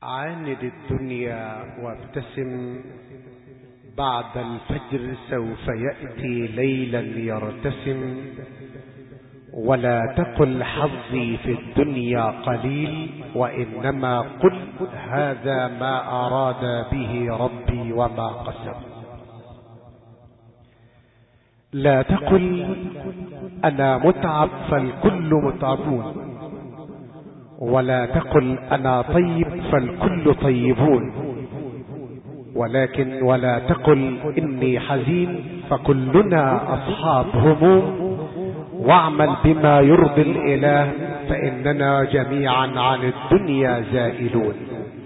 عاند الدنيا وابتسم، بعد الفجر سوف يأتي ليلا يرتسم. ولا تقل حظي في الدنيا قليل، وإنما قل هذا ما أراد به ربي وما قسم. لا تقل أنا متعب فالكل متعبون، ولا تقل أنا طيب فالكل طيبون، ولكن ولا تقل إني حزين فكلنا أصحاب هموم. واعمل بما يرضي الإله، فإننا جميعا عن الدنيا زائلون.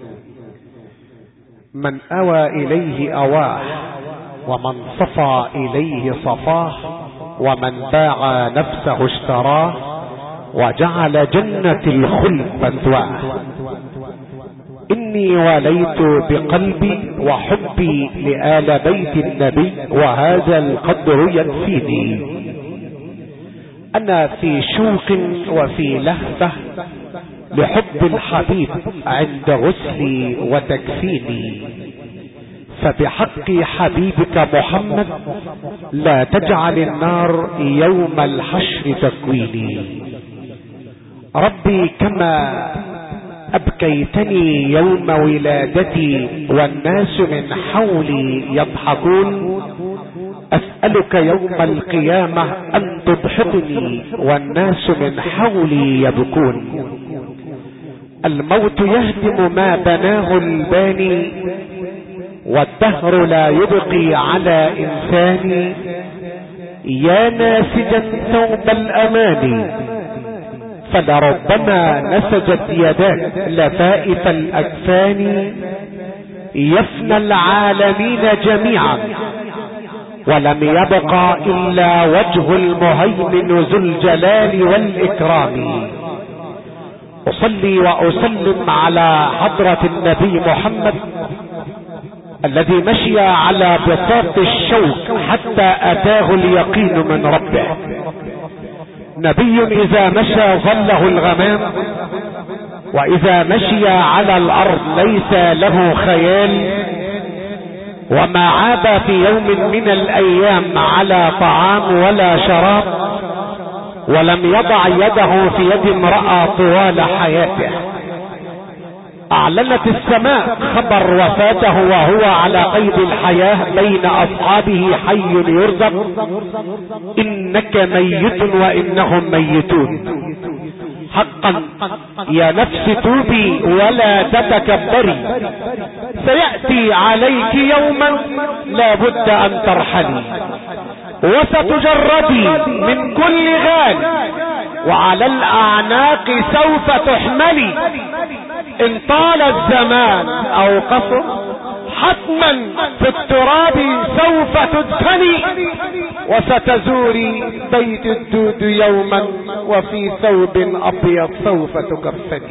من أوى إليه أواه، ومن صفى إليه صفاه، ومن باع نفسه اشتراه، وجعل جنة الخلد مثواه. إني وليت بقلبي وحبي لآل بيت النبي، وهذا القدر يكفيني. أنا في شوق وفي لهفة لحب الحبيب عند غسلي وتكفيني. فبحق حبيبك محمد لا تجعل النار يوم الحشر تكويني. ربي كما أبكيتني يوم ولادتي والناس من حولي يضحكون، أسألك يوم القيامة أن تضحكني والناس من حولي يبكون. الموت يهدم ما بناه الباني، والدهر لا يبقي على إنسان. يا ناسجا ثوب الأمان، فلربما نسجت يداك لفائف الأكفان. يفنى العالمين جميعا، ولم يبقى إلا وجه المهيمن ذو الجلال والإكرام. أصلي وأسلم على حضرة النبي محمد الذي مشي على بساط الشوك حتى أتاه اليقين من ربه. نبي إذا مشى ظله الغمام، وإذا مشي على الأرض ليس له خيال. وما عاب في يوم من الأيام على طعام ولا شراب، ولم يضع يده في يد امرأة طوال حياته. أعلنت السماء خبر وفاته وهو على قيد الحياة بين أصحابه حي يرزق. إنك ميت وإنهم ميتون. حقا يا نفس توبي ولا تتكبري، سيأتي عليك يوما لا بد أن ترحلي، وستجردي من كل غال، وعلى الأعناق سوف تحملي. إن طال الزمان أو قصر حتما في التراب سوف تدفني، وستزوري بيت الدود يوما وفي ثوب أبيض سوف تكفني.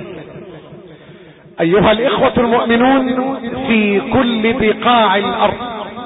أيها الإخوة المؤمنون في كل بقاع الأرض،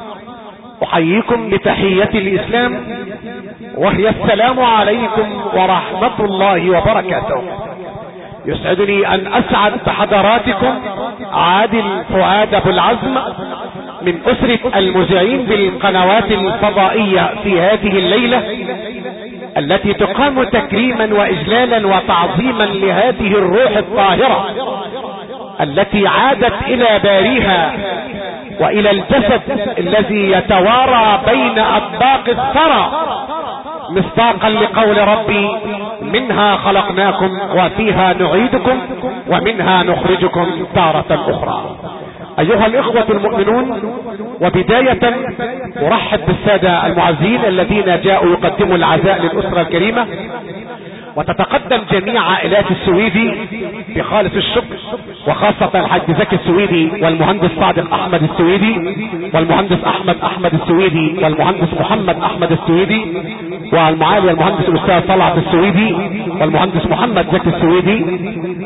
أحييكم بتحية الإسلام، وهي السلام عليكم ورحمة الله وبركاته. يسعدني أن أسعد بحضراتكم عادل فؤاد أبو العزم من أسرة المذيعين بالقنوات الفضائية في هذه الليلة التي تقام تكريما وإجلالا وتعظيما لهذه الروح الطاهرة التي عادت إلى باريها وإلى الجسد الذي يتوارى بين أطباق الثرى، مصداقا لقول ربي: منها خلقناكم وفيها نعيدكم ومنها نخرجكم تارة أخرى. أيها الإخوة المؤمنون، وبداية أرحب بالسادة المعزين الذين جاءوا يقدموا العزاء للأسرة الكريمة، وتتقدم جميع عائلات السويدي بخالص الشكر، وخاصة الحاج زكي السويدي والمهندس صادق أحمد السويدي والمهندس أحمد السويدي والمهندس محمد أحمد السويدي والمعالي المهندس الأستاذ طلعت السويدي والمهندس محمد زكي السويدي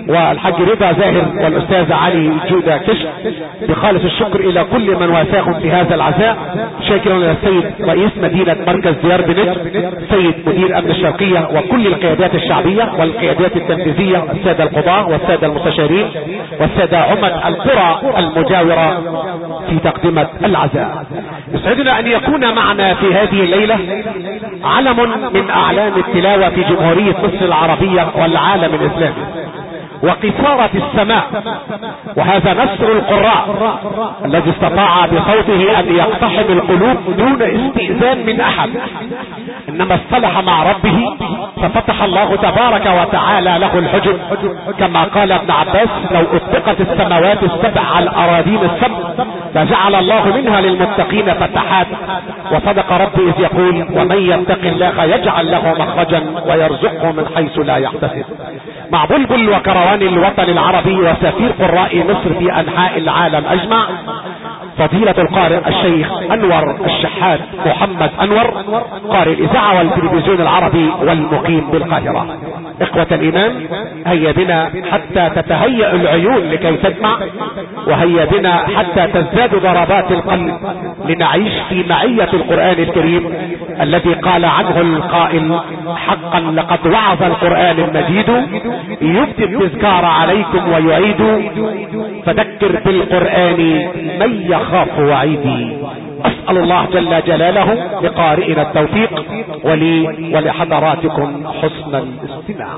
والحاج رضا زاهر والأستاذ علي جودة كشف، بخالص الشكر إلى كل من وافاهم في هذا العزاء. شاكرا للسيد رئيس مدينة مركز ديار بنجم، سيد مدير أمن الشرقية، وكل القيادات الشعبية والقيادات التنفيذية، السادة القضاة والسادة المستشارين والسادة عمد القرى المجاورة في تقدمة العزاء. يسعدنا أن يكون معنا في هذه الليلة علم من أعلام التلاوة في جمهورية مصر العربية والعالم الإسلامي، وقصارة السماء، وهذا نسر القراء الذي استطاع بصوته أن يقتحم القلوب دون استئذان من أحد، إنما اصطلح مع ربه ففتح الله تبارك وتعالى له الحجب، كما قال ابن عباس: لو اطبقت السماوات السبع على الأراضين السبع لجعل الله منها للمتقين فتحات. وصدق ربي إذ يقول: ومن يتق الله يجعل له مخرجا ويرزقه من حيث لا يحتسب. مع بلبل وكروان الوطن العربي وسفير قراء مصر في أنحاء العالم أجمع، فضيلة القارئ الشيخ أنور الشحات محمد أنور، قارئ الإذاعة والتلفزيون العربي والمقيم بالقاهرة. إخوة الإيمان، هيا بنا حتى تتهيأ العيون لكي تدمع، وهيا بنا حتى تزداد ضربات القلب لنعيش في معية القرآن الكريم الذي قال عنه القائل: حقا لقد وعظ القرآن المجيد يبدي التذكار عليكم ويعيد، فذكر بالقرآن من يخاف وعيدي. أسأل الله جل جلاله لقارئنا التوفيق ولي ولحضراتكم حسن الاستماع.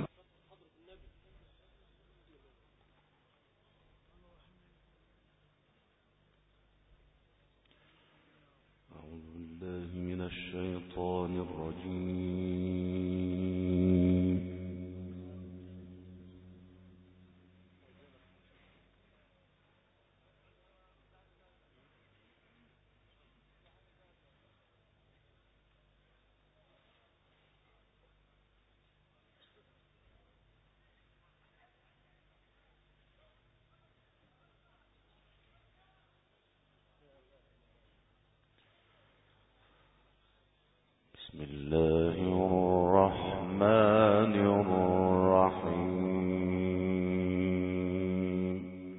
أعوذ بالله من الشيطان الرجيم. بسم الله الرحمن الرحيم.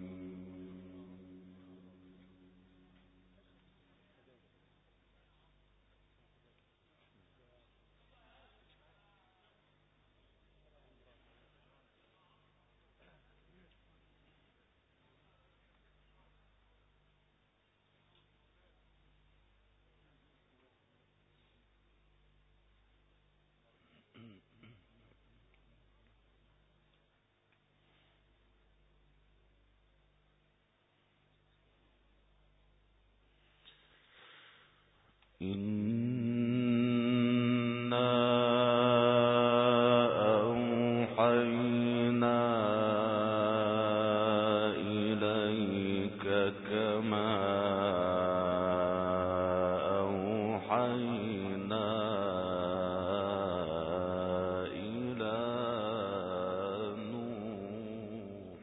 إنا أوحينا إليك كما أوحينا إلى نوح.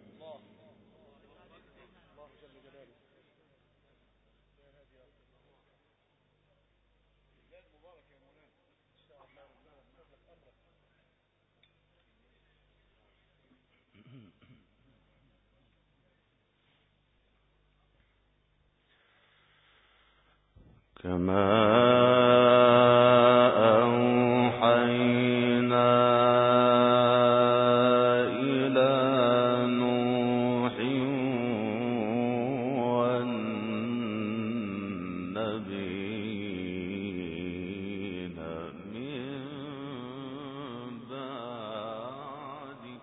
كما أوحينا إلى نوح والنبيين من بعده.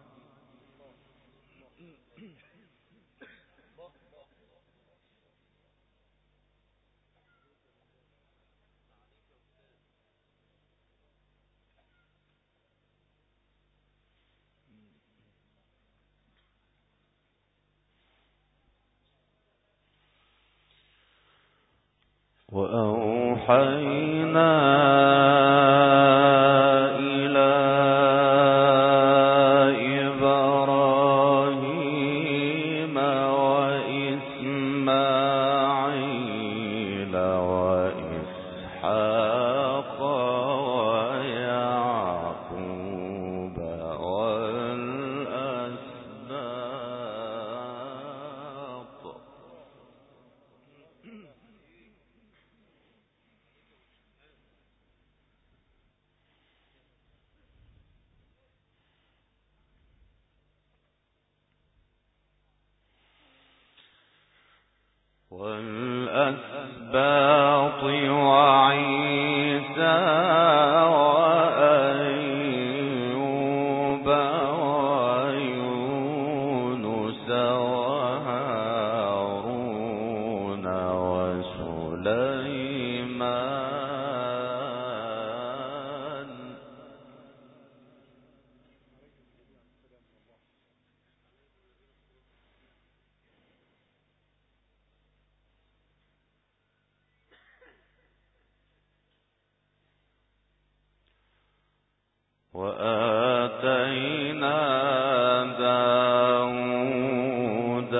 وأوحينا إلى إبراهيم وإسماعيل وإسحاق ويعقوب والأسباط والأسباط وعيسى وأيوب ويونس وهارون وسليمان وآتينا داود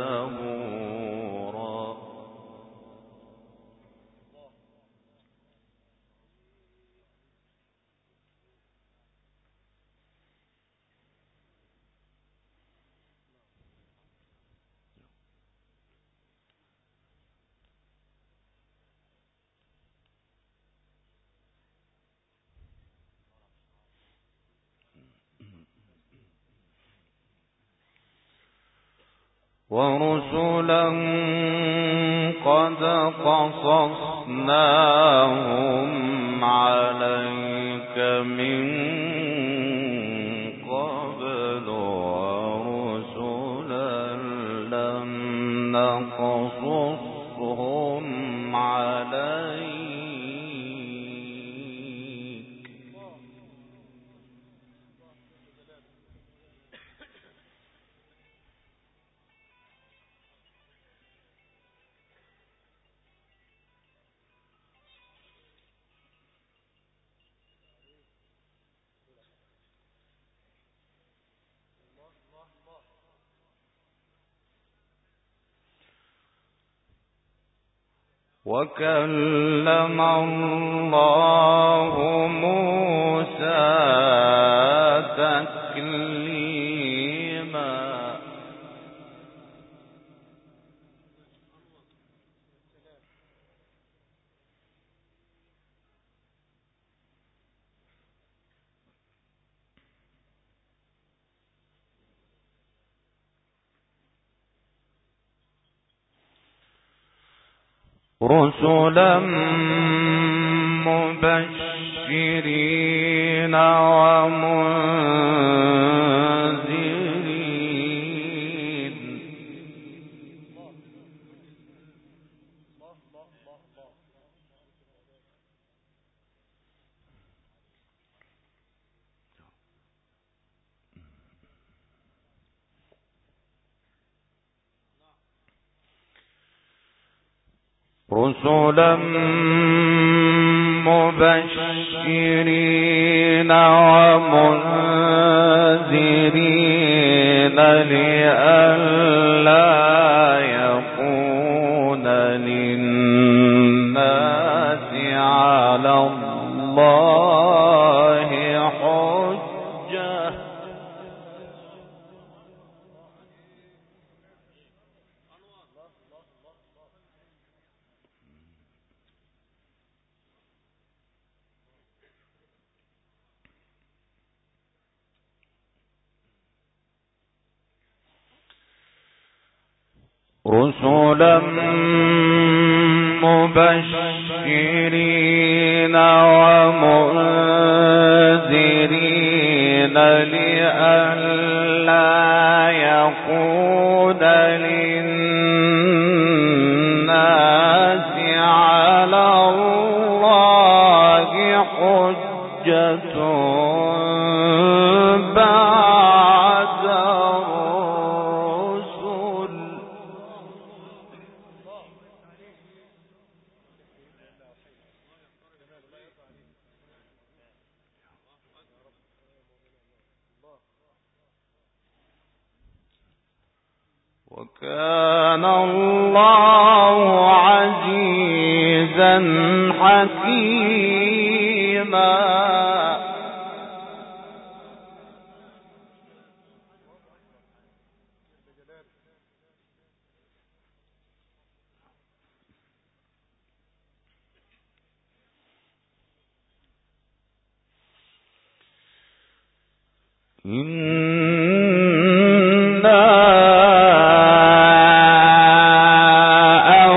زبورا ورسلا قد قصصناهم عليك من قبل ورسلا لم نقصصهم عليك وكلم الله موسى تكليما رسلا مبشرين ومنذرين رسلا مبشرين ومنذرين لئلا يكون للناس على الله حجة رسلا مبشرين ومنذرين لئلا يكون للناس على الله حجة بعد الرسل وكان الله عزيزا حكيما إنا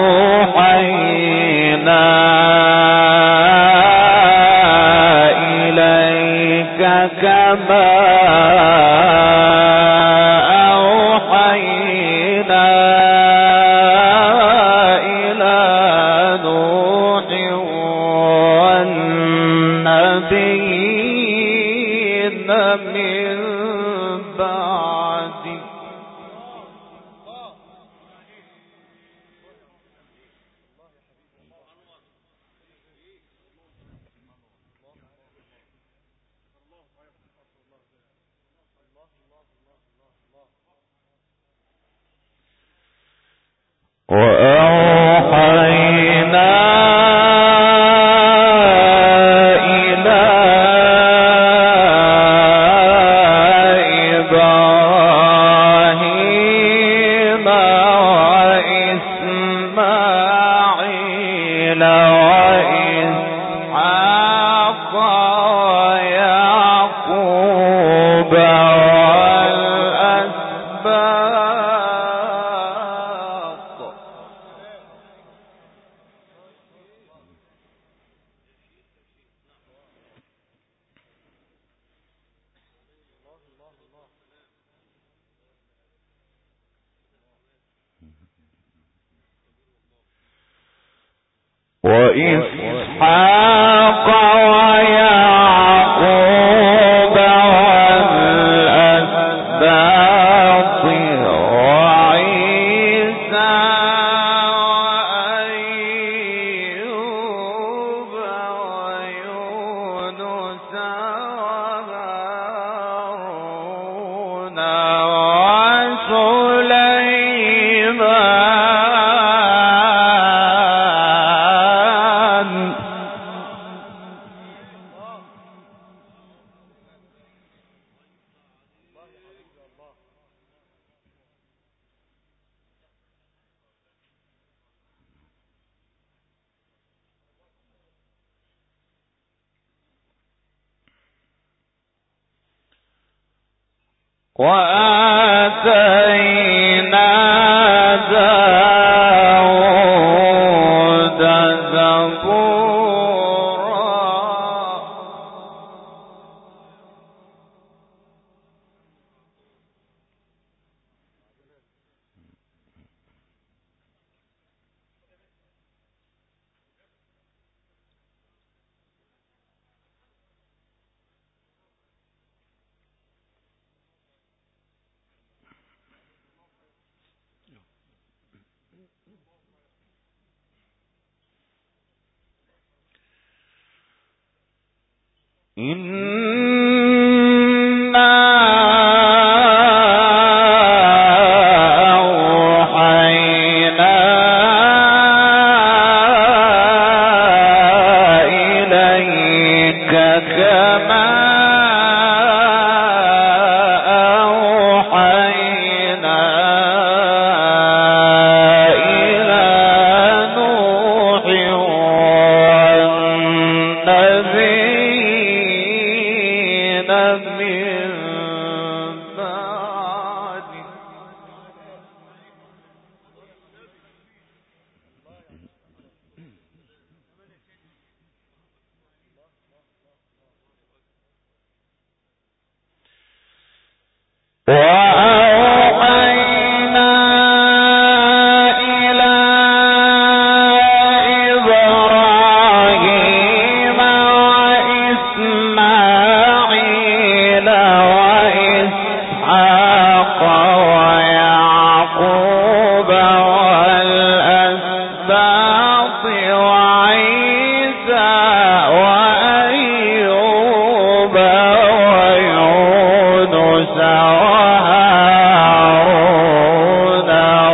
وإسحاق ويعقوب والأسباط وعيسى وأيوب ويونس وهارون وسليمان. وآتينا داود زبورا. إنا أوحينا إليك كما أوحينا إلى نوح والنبيين من بعده. وأوحينا إلى إبراهيم وإسماعيل وإسحاق ويعقوب والأسباط وعيسى وأيوب ويونس وهارون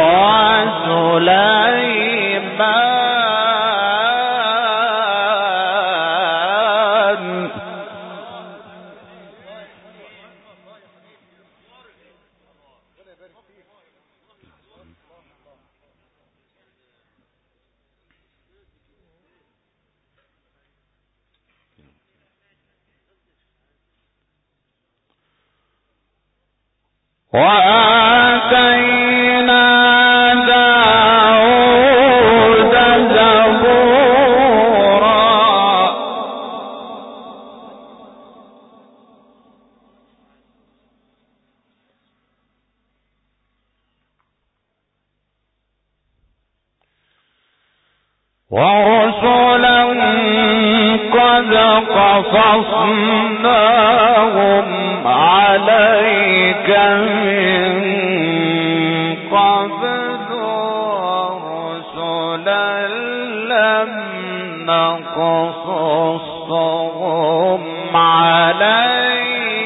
وسليمان. وآتينا داود زبورا. ورسلا قد قصصناهم عليك من قبل ورسلا لم نقصصهم عليك.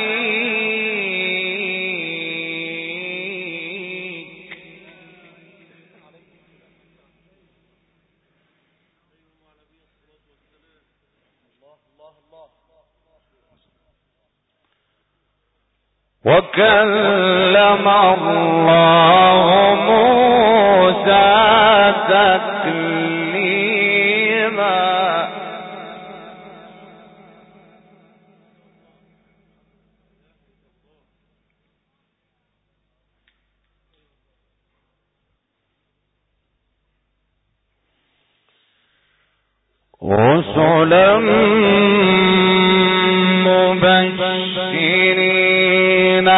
وكلم الله موسى تكليما. رسلا مبشرين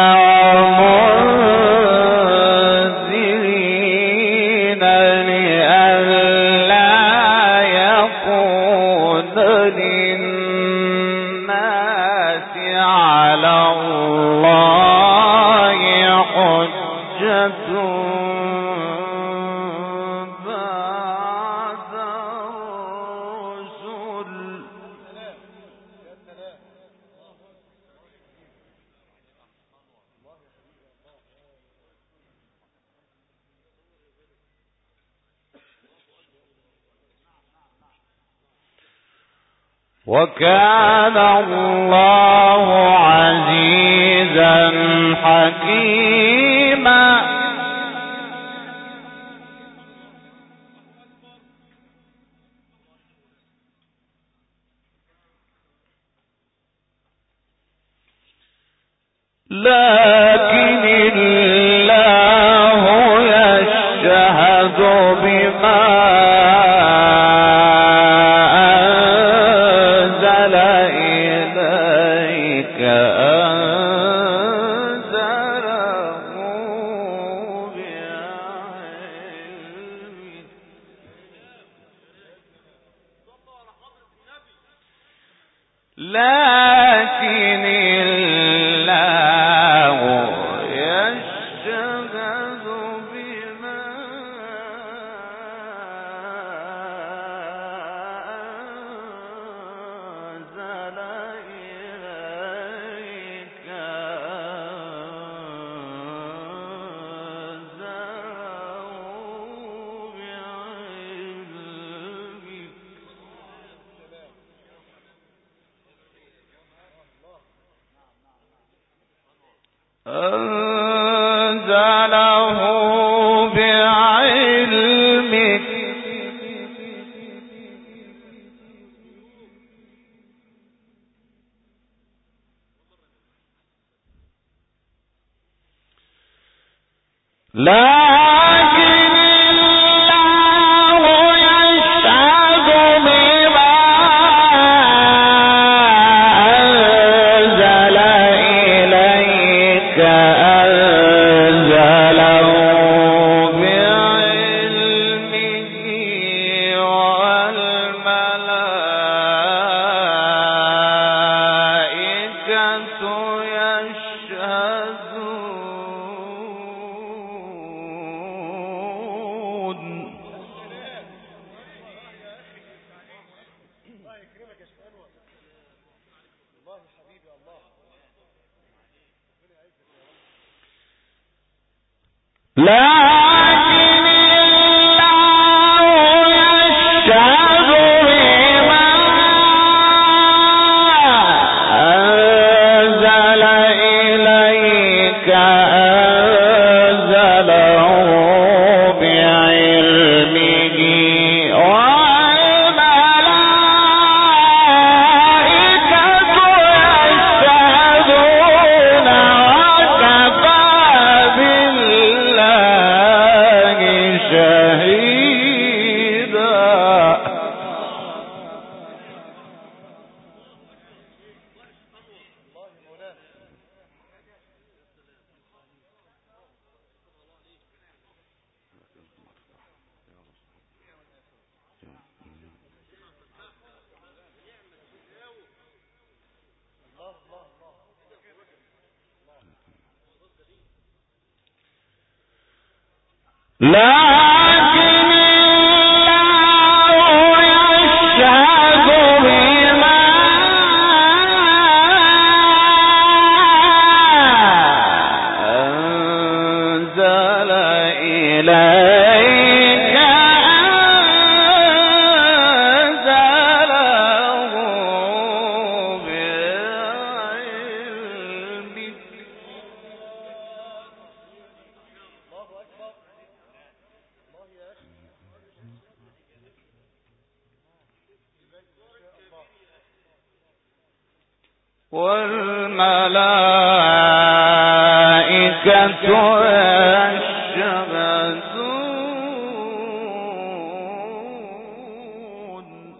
ومنذرين لئلا يكون وكان الله عزيزا حكيما. لكن الله يشهد بما أنزل إليك أنزله بعلمه. لكن الله يشهد بما أنزل إليك أنزله بعلمك. لكن الله يشهد بما أنزل إليك أنزله بعلمه والملائكة يشهدون. لكن الله يشهد بما أنزل إليك أنزله بعلمه والملائكة يشهدون وكفى بالله شهيدا. لكن الله يشهد بما أنزل إليك أنزله بعلمك. والملائكة يشهدون.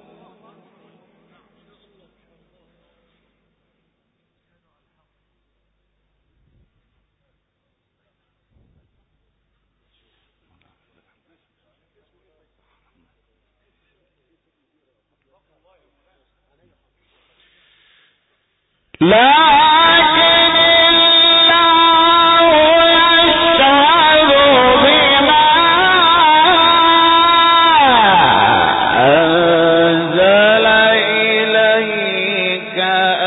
لكن الله يشهد بما أنزل إليك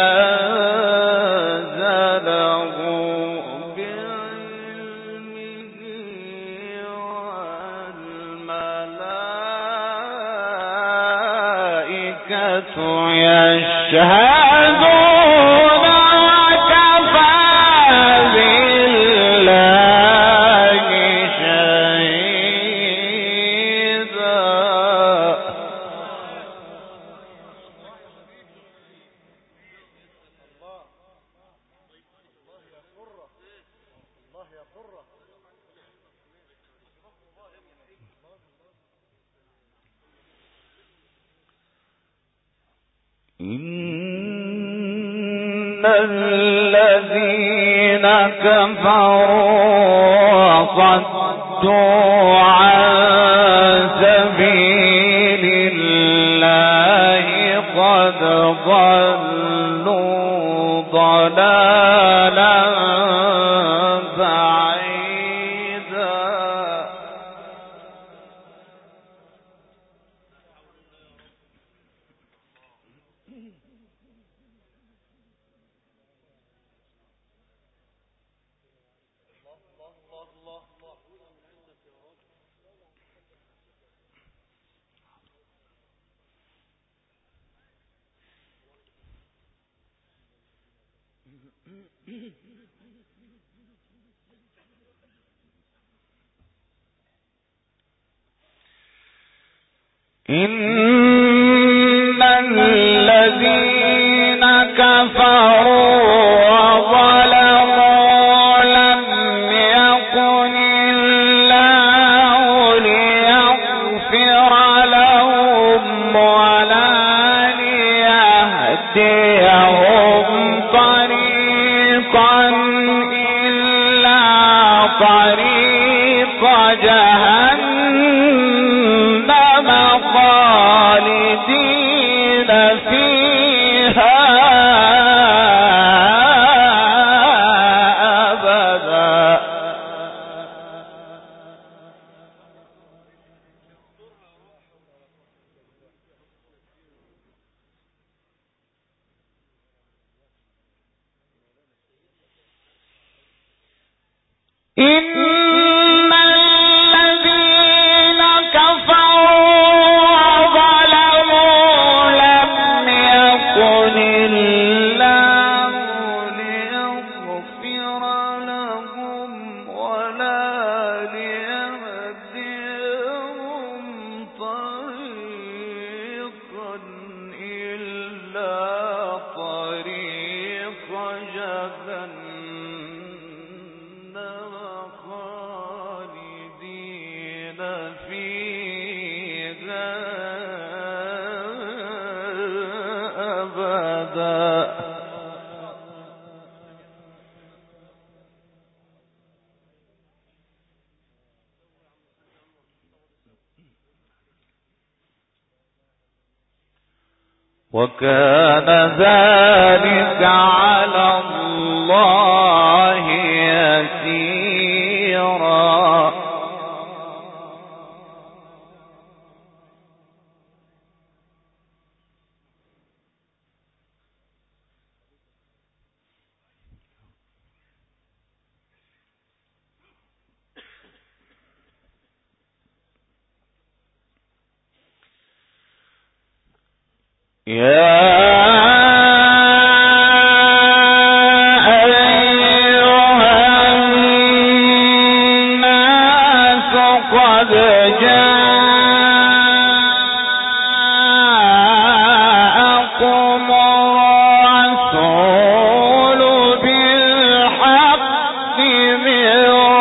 أنزله بعلمه والملائكة يشهدون وكفى بالله شهيدا. إن الذين كفروا وصدوا عن سبيل الله قد ضلوا ضلالا بعيدا. إن الذين كفروا وظلموا لم يكن الله ليغفر لهم ولا ليهديهم طريقا إلا طريق جهنم خالدين فيها أبدا. إن الذين كفروا وظلموا لم يكن الله ليغفر لهم ولا ليهديهم طريقا إلا طريق جهنم خالدين فيها أبدا. وكان ذلك على الله يسيرا. يا أيها الناس قد جاءكم الرسول بالحق من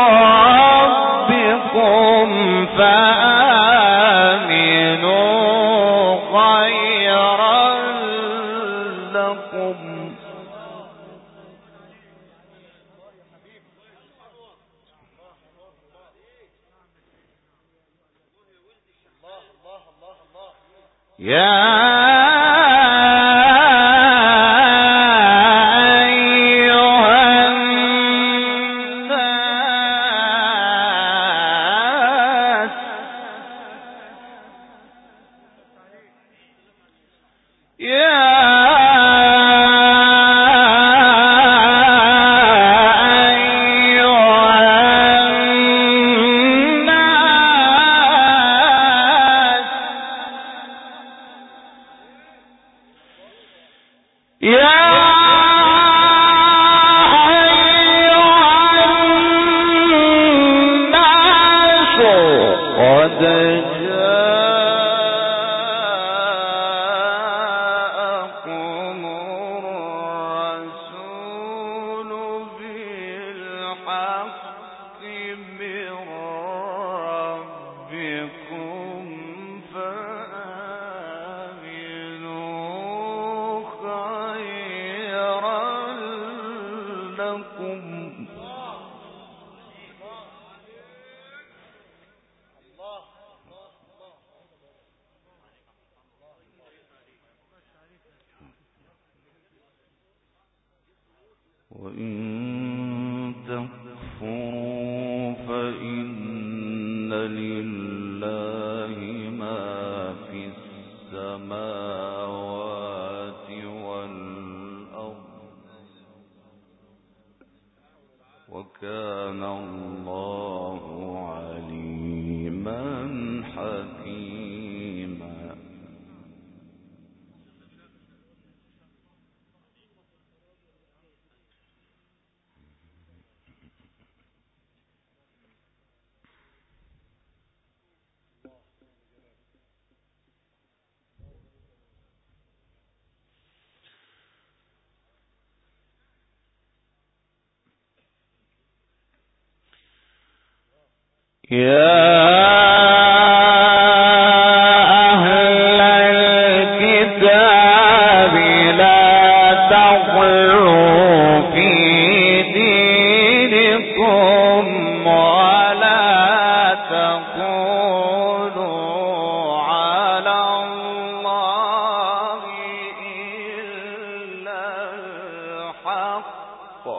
ربكم فآمنوا خيرا لكم. يا أيها الناس وإن تكفروا فإن لله ما في السماوات والأرض وكان الله عليما حكيما. يا أهل الكتاب لا تغلوا في دينكم ولا تقولوا على الله إلا الحق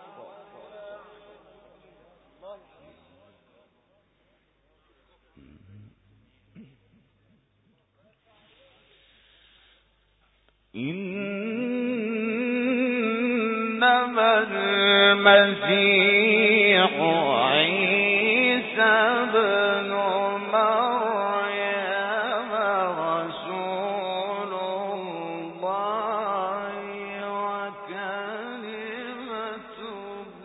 إنما المسيح عيسى ابن مريم رسول الله وكلمته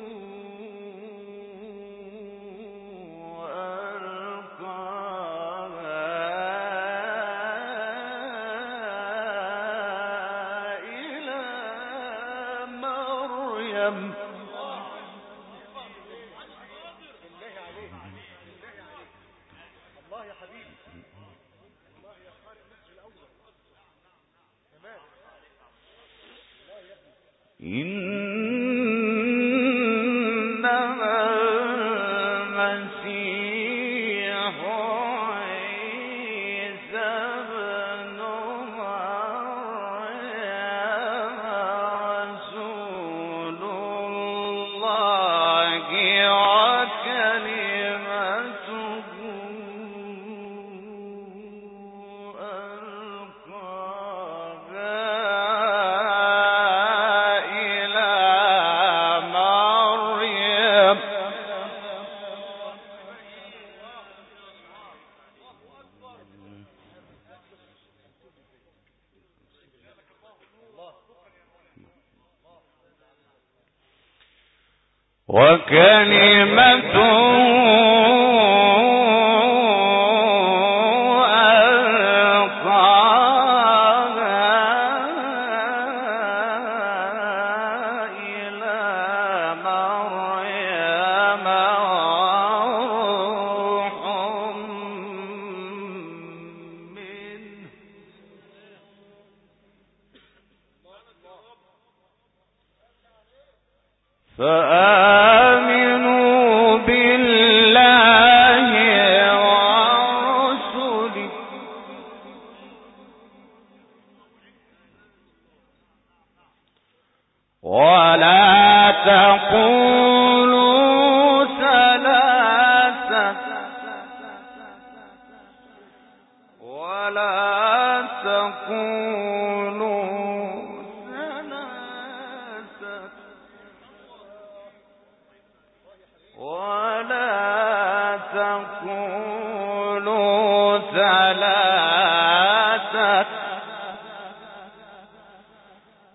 إنما المسيح عيسى ابن مريم رسول الله وكلمته فآمنوا بالله ورسله ولا تقولوا ثلاثة ولا تقولوا ثلاثة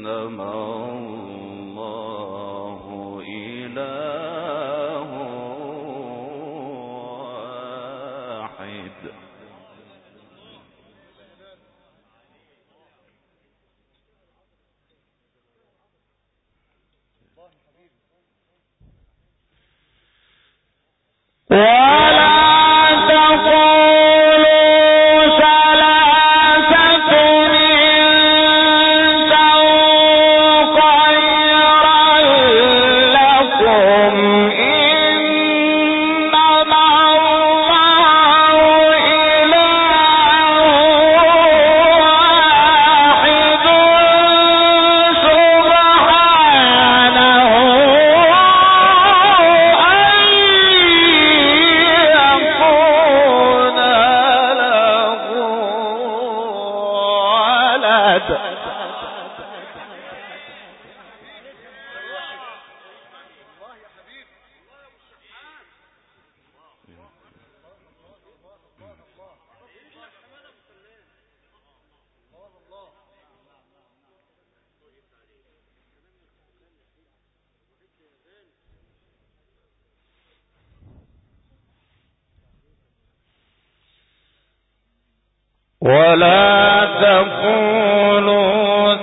ولا تقولوا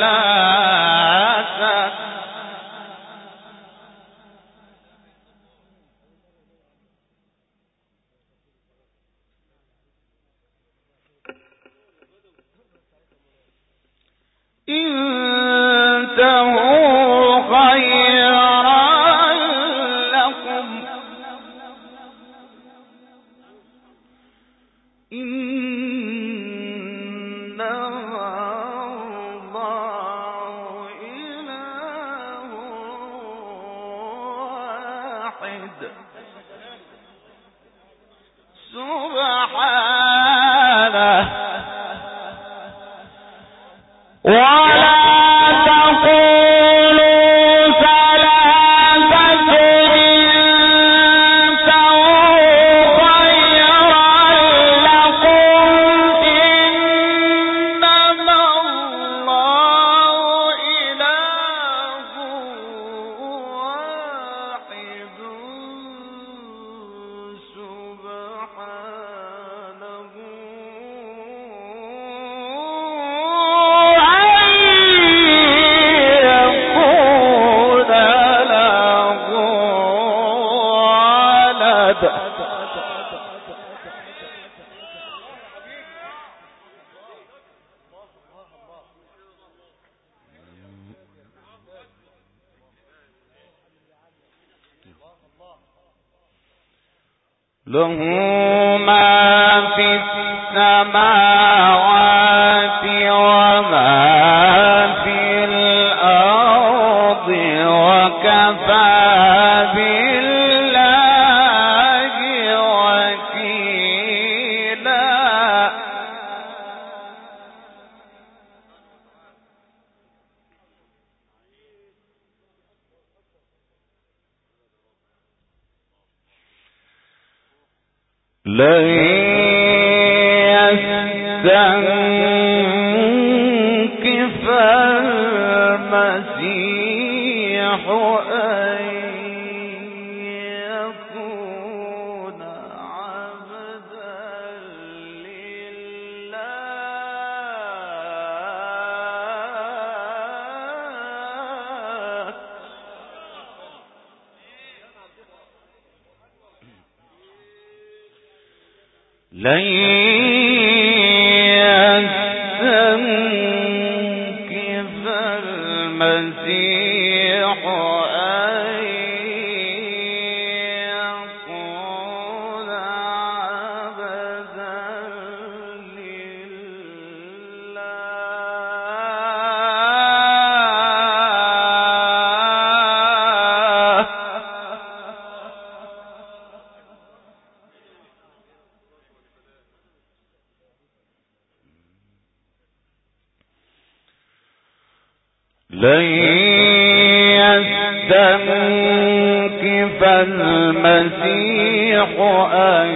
ثلاثة انتهوا خيرا لكم سبحانه ولا تقولوا ثلاثة انتهوا خيرا لكم إنما الله إله واحد سبحانه له ما في السماوات وما في الأرض وكفى بالله وكيلا لن يستنكف المسيح أن يكون عبدا لله لن يستنكف المسيح أن يكون عبدا لن يستنكف المسيح أن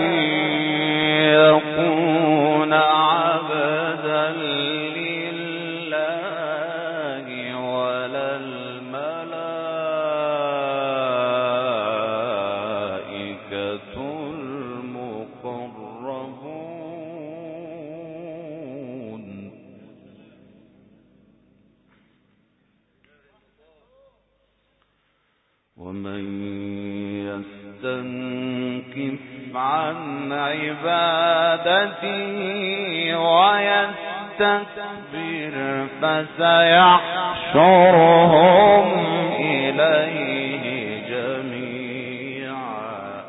يكون عبدا لله ومن يستنكف عن عبادتي ويستكبر فسيحشرهم إليه جميعا.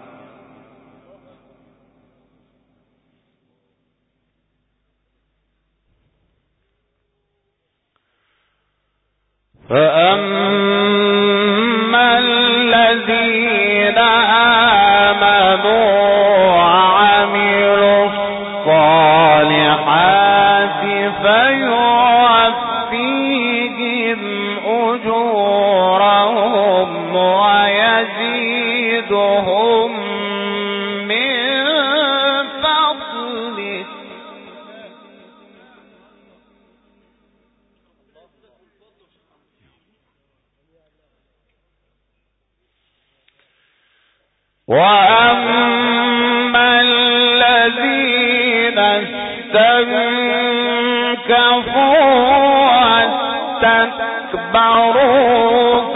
فأما الذين آمنوا وعملوا الصالحات فيوفيهم أجورهم ويزيدهم من فضله. وأما الذين استنكفوا واستكبروا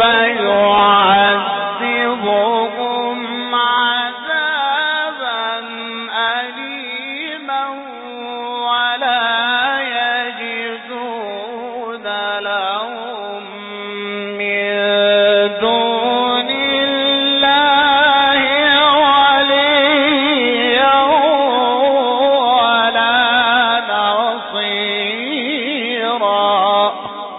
فيعذبهم عذابا أليما ولا يجدون لهم من دون الله وليا ولا نصيرا.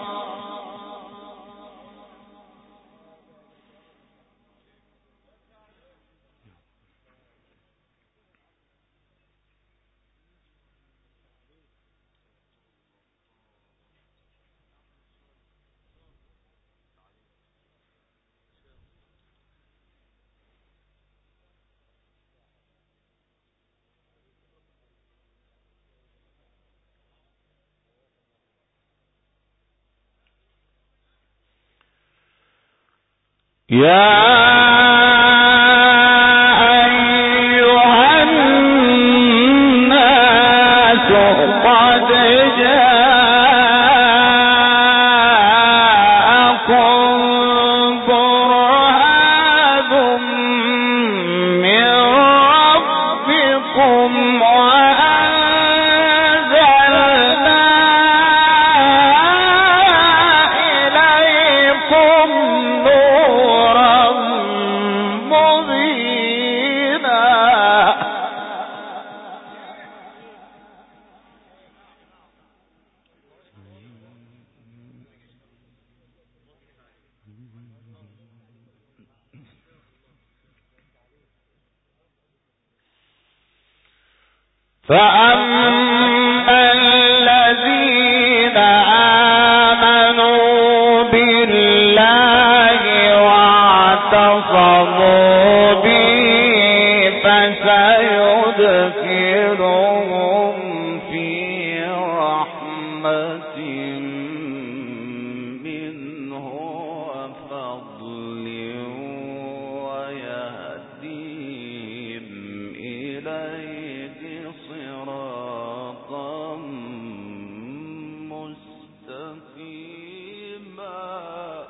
يا أيها الناس قد جاءكم برهان من ربكم وأنزلنا إليكم نورا مبينا. فأما الذين آمنوا بالله واعتصموا به فسيدخلهم في رحمة منه وفضل ويهديهم إليه صراطا مستقيما.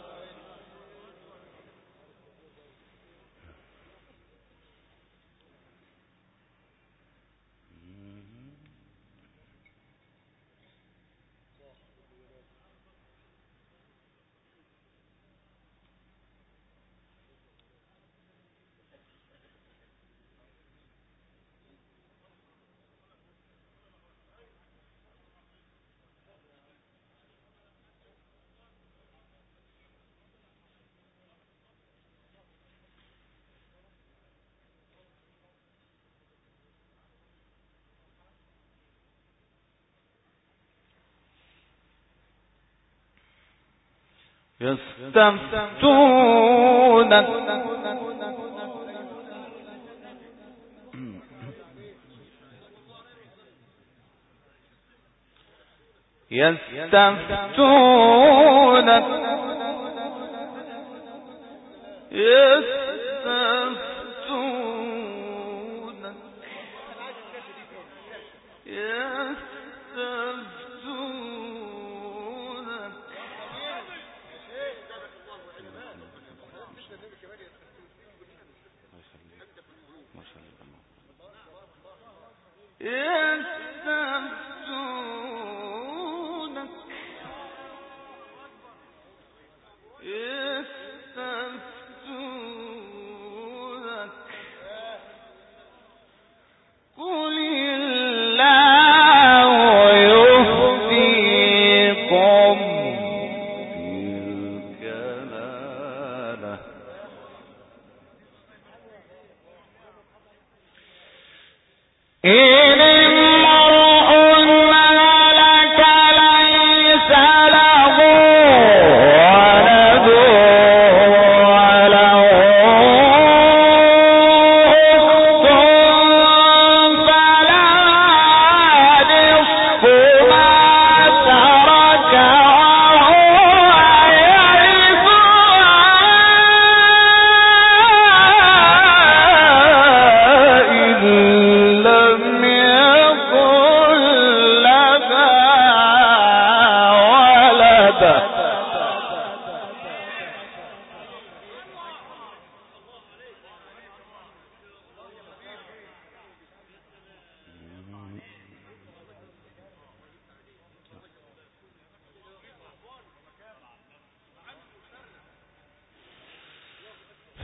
يستفتونك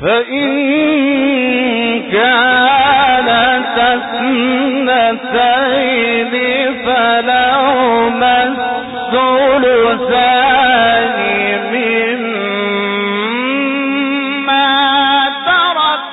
فإن كانت اثنتين فلهما الثلثان مما ترك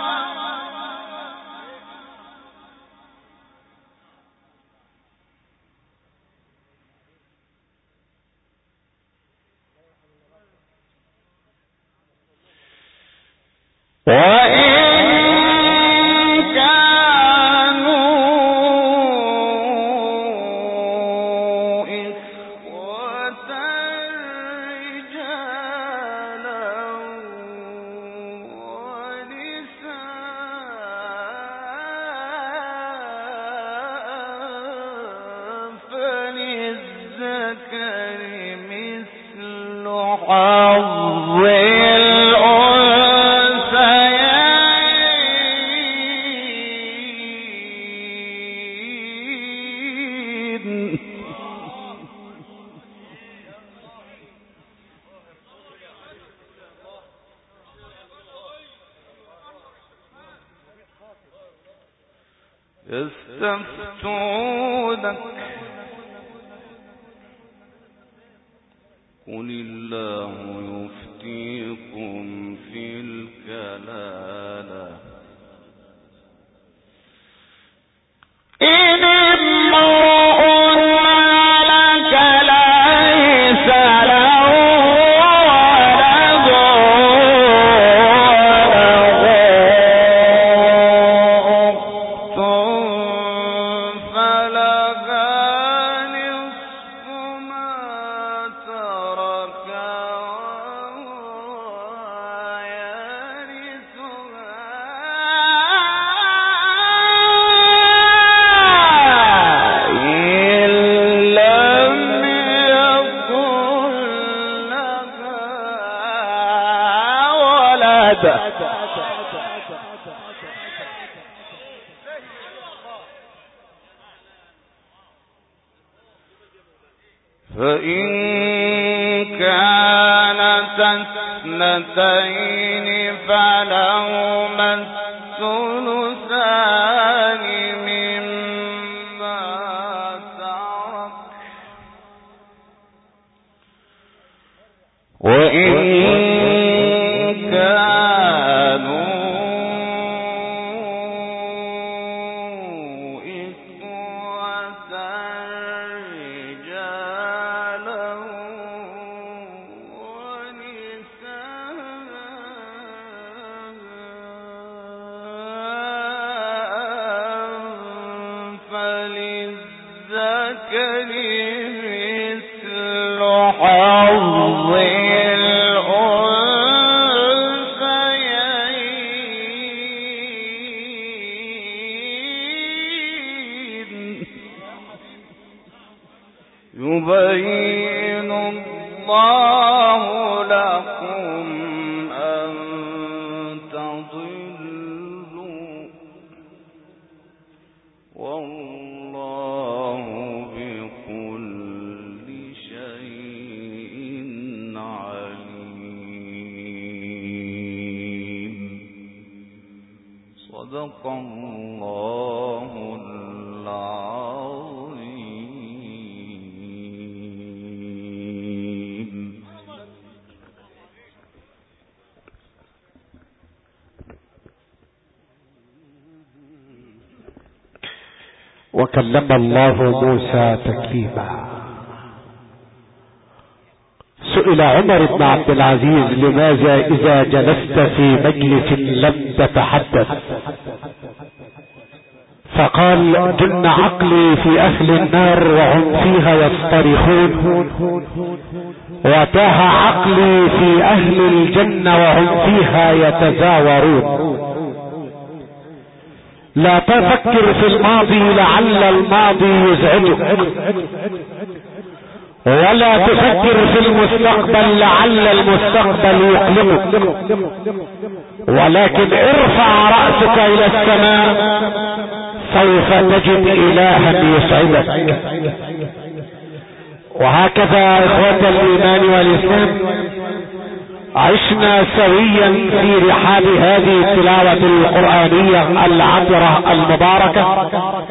يستفتونك قل الله يفتيكم في الكلالة إن امرؤ هلك ليس له ولد فإن كانت اثنتين فلهما الثلثان مما ترك وإن يبين الله لكم أن تضلوا والله بكل شيء عليم صدق الله وكلم الله موسى تكليما. سئل عمر بن عبد العزيز لماذا إذا جلست في مجلس لم تتحدث؟ فقال جن عقلي في أهل النار وهم فيها يصطرخون، وتاه عقلي في أهل الجنة وهم فيها يتزاورون. لا تفكر في الماضي لعل الماضي يزعجك، ولا تفكر في المستقبل لعل المستقبل يقلقك، ولكن ارفع رأسك إلى السماء سوف تجد إلها يسعدك. وهكذا إخوة الإيمان والإسلام عشنا سويا في رحاب هذه التلاوة القرآنية العطرة المباركة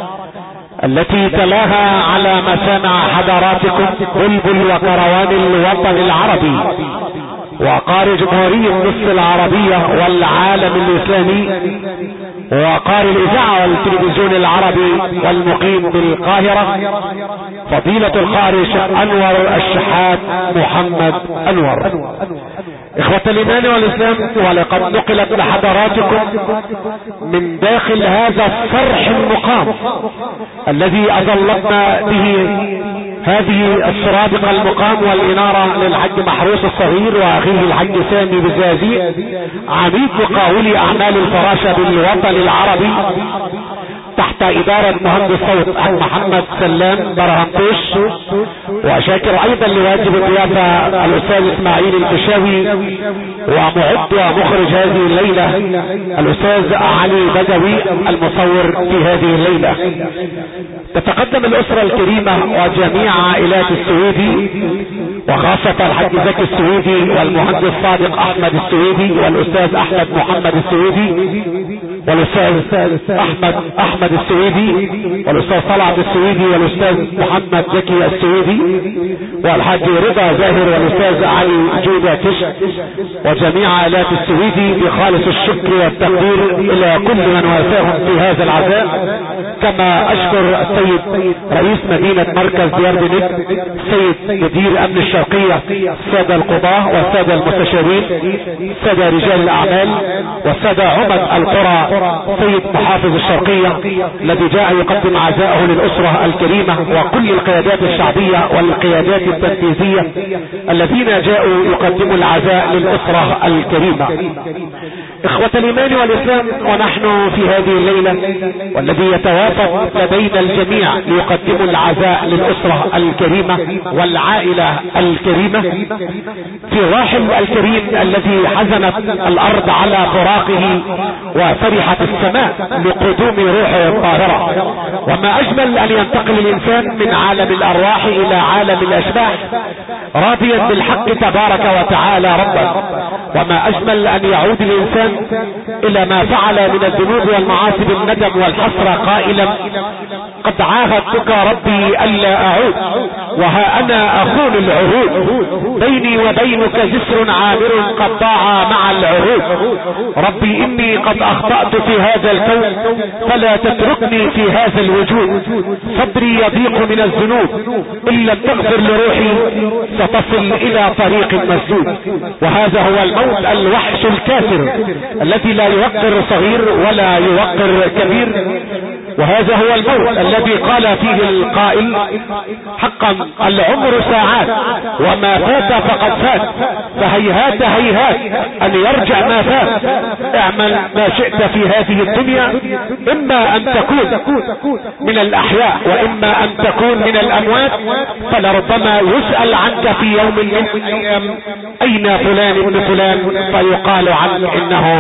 التي تلاها على مسامع حضراتكم بلبل وكروان الوطن العربي وقارئ جمهورية مصر العربية والعالم الإسلامي وقارئ الإذاعة والتلفزيون العربي والمقيم بالقاهرة فضيلة القارئ الشيخ أنور الشحات محمد أنور. إخوة الإيمان والإسلام، ولقد نقلت لحضراتكم من داخل هذا الصرح المقام الذي أظلتنا به هذه السرادق المقام والإنارة للحج محروس الصغير وأخيه الحج سامي بالزازي عميد مقاولي أعمال الفراشة بالوطن العربي تحت إدارة مهندس صوت محمد سلام برهنتوش، وشاكر أيضا لواجب الضيافة الأستاذ إسماعيل الفيشاوي، ومعد ومخرج هذه الليلة الأستاذ علي بدوي المصور في هذه الليلة. تتقدم الأسرة الكريمة وجميع عائلات السويدي وخاصة الحاج زكي السويدي والمهندس صادق أحمد السويدي والأستاذ أحمد محمد السويدي والأستاذ أحمد السويدي والأستاذ طلعت السويدي والأستاذ محمد زكي السويدي والحاج رضا زاهر والأستاذ علي جودة كشك وجميع عائلات السويدي بخالص الشكر والتقدير إلى كل من وافاهم في هذا العزاء. كما أشكر السيد رئيس مدينة مركز ديار بنك، السيد مدير أمن الشرقية، السادة القضاة والسادة المستشارين، السادة رجال الأعمال والسادة عمد القرى، سيد محافظ الشرقية الذي جاء يقدم عزاءه للأسرة الكريمة، وكل القيادات الشعبية والقيادات التنفيذية الذين جاءوا يقدموا العزاء للأسرة الكريمة. إخوة الإيمان والإسلام، ونحن في هذه الليلة والذي يتوافق لدينا الجميع ليقدموا العزاء للأسرة الكريمة والعائلة الكريمة في الراحل الكريم الذي حزنت الأرض على فراقه وفرحت السماء لقدوم روحه الطاهرة. وما أجمل أن ينتقل الإنسان من عالم الأرواح إلى عالم الأشباح راضيا بالحق تبارك وتعالى ربا. وما أجمل أن يعود الإنسان إلى ما فعل من الذنوب والمعاصي بالندم والحسرة قائلا قد عاهدتك ربي ألا أعود وها أنا أخون العهود، بيني وبينك جسر عابر قد ضاع مع العهود. ربي إني قد أخطأت في هذا الكون فلا تتركني في هذا الوجود، صدري يضيق من الذنوب إن لم تغفر لروحي ستصل إلى طريق مسدود. وهذا هو الموت الوحش الكافر الذي لا يوقر صغير ولا يوقر كبير. وهذا هو الموت الذي قال فيه القائل حقا العمر ساعات وما فات فقد فات، فهيهات هيهات أن يرجع ما فات. اعمل ما شئت في هذه الدنيا، إما أن تكون من الأحياء وإما أن تكون من الأموات، فلربما يسأل عنك في يوم من الأيام أين فلان ابن فلان فيقال عنك إنه